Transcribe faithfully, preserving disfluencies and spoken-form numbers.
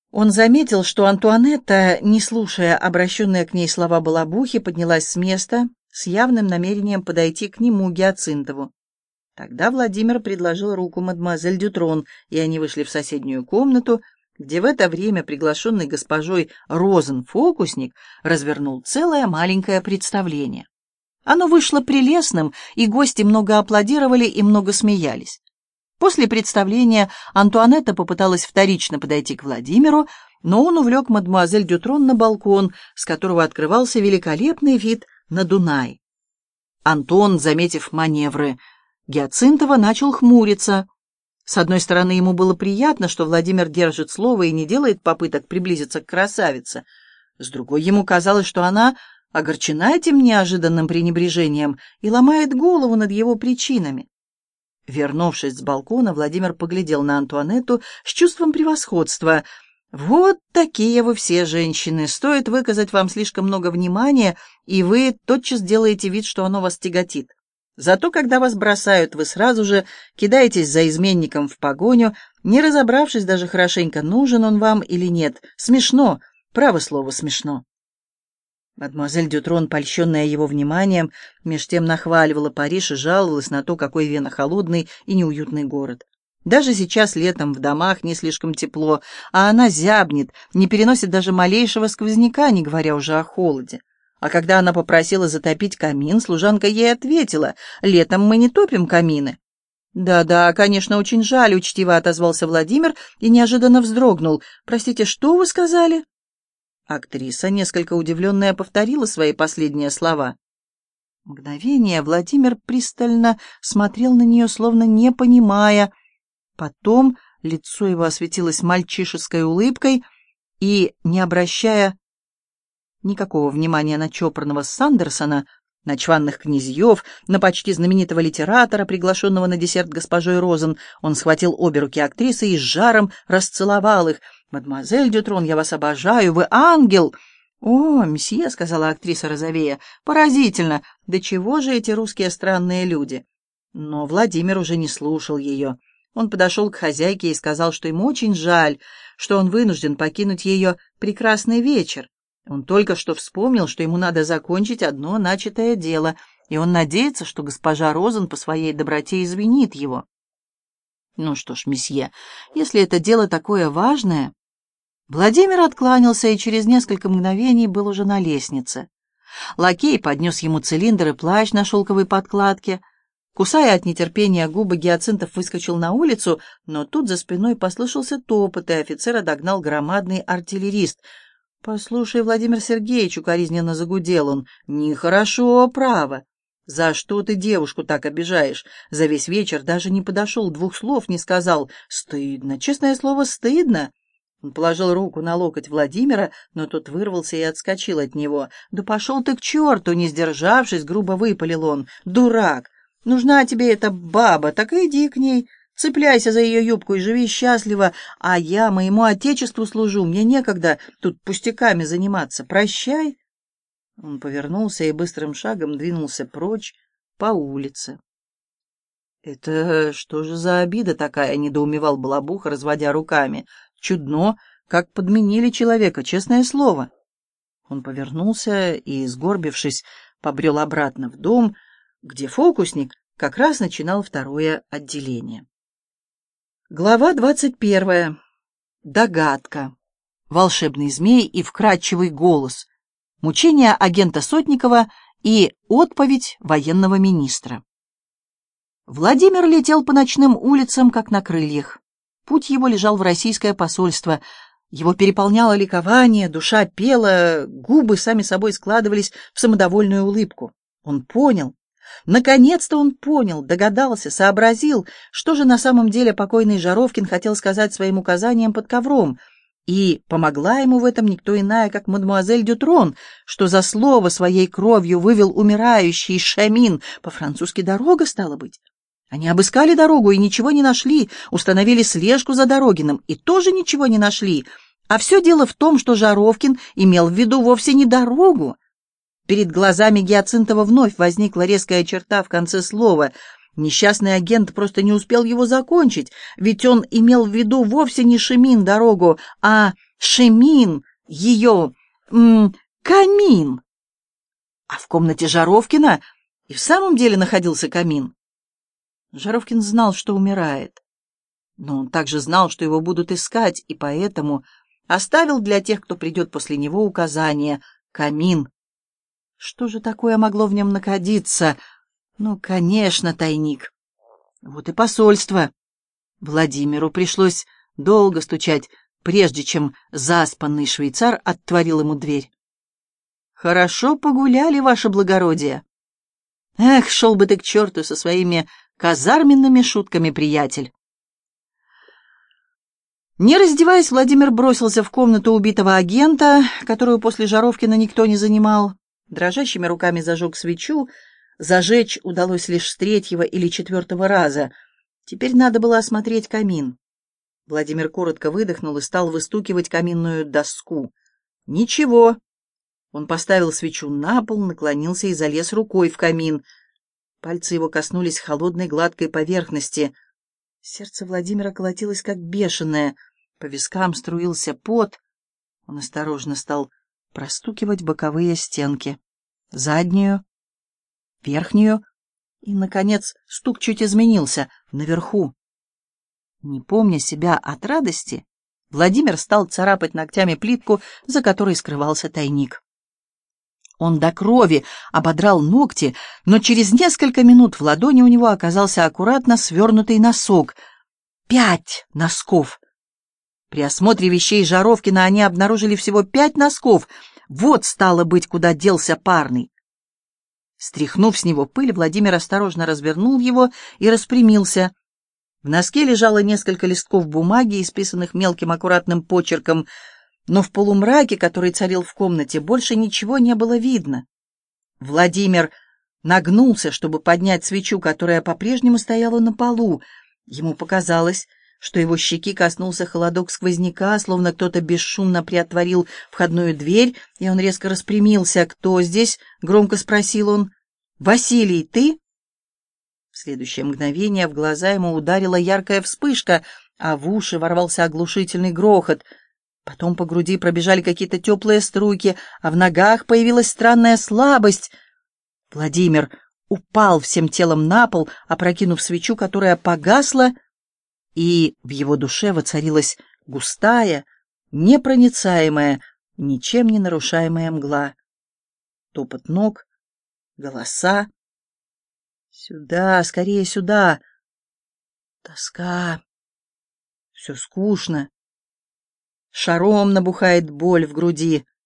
Он заметил, что Антуанетта, не слушая обращенные к ней слова балабухи, поднялась с места с явным намерением подойти к нему, Гиацинтову. Тогда Владимир предложил руку мадемуазель Дютрон, и они вышли в соседнюю комнату, где в это время приглашенный госпожой Розен фокусник развернул целое маленькое представление. Оно вышло прелестным, и гости много аплодировали и много смеялись. После представления Антуанетта попыталась вторично подойти к Владимиру, но он увлек мадемуазель Дютрон на балкон, с которого открывался великолепный вид на Дунай. Антон, заметив маневры Гиацинтова, начал хмуриться. С одной стороны, ему было приятно, что Владимир держит слово и не делает попыток приблизиться к красавице. С другой, ему казалось, что она огорчена этим неожиданным пренебрежением и ломает голову над его причинами. Вернувшись с балкона, Владимир поглядел на Антуанетту с чувством превосходства. «Вот такие вы все женщины. Стоит выказать вам слишком много внимания, и вы тотчас делаете вид, что оно вас тяготит. Зато, когда вас бросают, вы сразу же кидаетесь за изменником в погоню, не разобравшись даже хорошенько, нужен он вам или нет. Смешно, право слово, смешно». Мадемуазель Дютрон, польщенная его вниманием, меж тем нахваливала Париж и жаловалась на то, какой Вена холодный и неуютный город. Даже сейчас летом в домах не слишком тепло, а она зябнет, не переносит даже малейшего сквозняка, не говоря уже о холоде. А когда она попросила затопить камин, служанка ей ответила: «Летом мы не топим камины». «Да-да, конечно, очень жаль», — учтиво отозвался Владимир и неожиданно вздрогнул. «Простите, что вы сказали?» Актриса, несколько удивленная, повторила свои последние слова. Мгновение Владимир пристально смотрел на нее, словно не понимая. Потом лицо его осветилось мальчишеской улыбкой, и, не обращая никакого внимания на чопорного Сандерсона, на чванных князьев, на почти знаменитого литератора, приглашенного на десерт госпожой Розен, он схватил обе руки актрисы и с жаром расцеловал их. «Мадемуазель Дютрон, я вас обожаю, вы ангел!» «О, месье», — сказала актриса розовея, — «поразительно! Да чего же эти русские странные люди?» Но Владимир уже не слушал ее. Он подошел к хозяйке и сказал, что ему очень жаль, что он вынужден покинуть ее прекрасный вечер. Он только что вспомнил, что ему надо закончить одно начатое дело, и он надеется, что госпожа Розен по своей доброте извинит его. «Ну что ж, месье, если это дело такое важное...» Владимир откланялся и через несколько мгновений был уже на лестнице. Лакей поднес ему цилиндр и плащ на шелковой подкладке. Кусая от нетерпения губы, Гиацинтов выскочил на улицу, но тут за спиной послышался топот, и офицера догнал громадный артиллерист. «Послушай, Владимир Сергеевич», — укоризненно загудел он, — «нехорошо, право. За что ты девушку так обижаешь? За весь вечер даже не подошел, двух слов не сказал. Стыдно, честное слово, стыдно». Он положил руку на локоть Владимира, но тот вырвался и отскочил от него. «Да пошел ты к черту!» — не сдержавшись, грубо выпалил он. «Дурак! Нужна тебе эта баба, так иди к ней, цепляйся за ее юбку и живи счастливо, а я моему отечеству служу, мне некогда тут пустяками заниматься. Прощай!» Он повернулся и быстрым шагом двинулся прочь по улице. «Это что же за обида такая?» — недоумевал Балабуха, разводя руками. «Чудно, как подменили человека, честное слово». Он повернулся и, сгорбившись, побрел обратно в дом, где фокусник как раз начинал второе отделение. Глава двадцать первая. Догадка. Волшебный змей и вкрадчивый голос. Мучения агента Сотникова и отповедь военного министра. Владимир летел по ночным улицам, как на крыльях. Путь его лежал в российское посольство. Его переполняло ликование, душа пела, губы сами собой складывались в самодовольную улыбку. Он понял. Наконец-то он понял, догадался, сообразил, что же на самом деле покойный Жаровкин хотел сказать своим указанием под ковром. И помогла ему в этом никто иная, как мадемуазель Дютрон, что за слово своей кровью вывел умирающий Шамин. По-французски «дорога» стало быть. Они обыскали дорогу и ничего не нашли, установили слежку за Дорогиным и тоже ничего не нашли. А все дело в том, что Жаровкин имел в виду вовсе не дорогу. Перед глазами Гиацинтова вновь возникла резкая черта в конце слова. Несчастный агент просто не успел его закончить, ведь он имел в виду вовсе не Шемин дорогу, а Шемин, ее... М, камин. А в комнате Жаровкина и в самом деле находился камин. Жаровкин знал, что умирает. Но он также знал, что его будут искать, и поэтому оставил для тех, кто придет после него, указание — камин. Что же такое могло в нем находиться? Ну, конечно, тайник. Вот и посольство. Владимиру пришлось долго стучать, прежде чем заспанный швейцар отворил ему дверь. «Хорошо погуляли, ваше благородие». «Эх, шел бы ты к черту со своими казарменными шутками, приятель». Не раздеваясь, Владимир бросился в комнату убитого агента, которую после Жаровкина никто не занимал. Дрожащими руками зажег свечу. Зажечь удалось лишь с третьего или четвертого раза. Теперь надо было осмотреть камин. Владимир коротко выдохнул и стал выстукивать каминную доску. Ничего. Он поставил свечу на пол, наклонился и залез рукой в камин. Пальцы его коснулись холодной гладкой поверхности. Сердце Владимира колотилось как бешеное. По вискам струился пот. Он осторожно стал простукивать боковые стенки. Заднюю, верхнюю. И, наконец, стук чуть изменился. Наверху. Не помня себя от радости, Владимир стал царапать ногтями плитку, за которой скрывался тайник. Он до крови ободрал ногти, но через несколько минут в ладони у него оказался аккуратно свернутый носок. Пять носков! При осмотре вещей Жаровкина они обнаружили всего пять носков. Вот, стало быть, куда делся парный. Стряхнув с него пыль, Владимир осторожно развернул его и распрямился. В носке лежало несколько листков бумаги, исписанных мелким аккуратным почерком, но в полумраке, который царил в комнате, больше ничего не было видно. Владимир нагнулся, чтобы поднять свечу, которая по-прежнему стояла на полу. Ему показалось, что его щеки коснулся холодок сквозняка, словно кто-то бесшумно приотворил входную дверь, и он резко распрямился. «Кто здесь?» — громко спросил он. «Василий, ты?» В следующее мгновение в глаза ему ударила яркая вспышка, а в уши ворвался оглушительный грохот. Потом по груди пробежали какие-то теплые струйки, а в ногах появилась странная слабость. Владимир упал всем телом на пол, опрокинув свечу, которая погасла, и в его душе воцарилась густая, непроницаемая, ничем не нарушаемая мгла. Топот ног, голоса. Сюда, скорее сюда. Тоска. Все скучно. Шаром набухает боль в груди.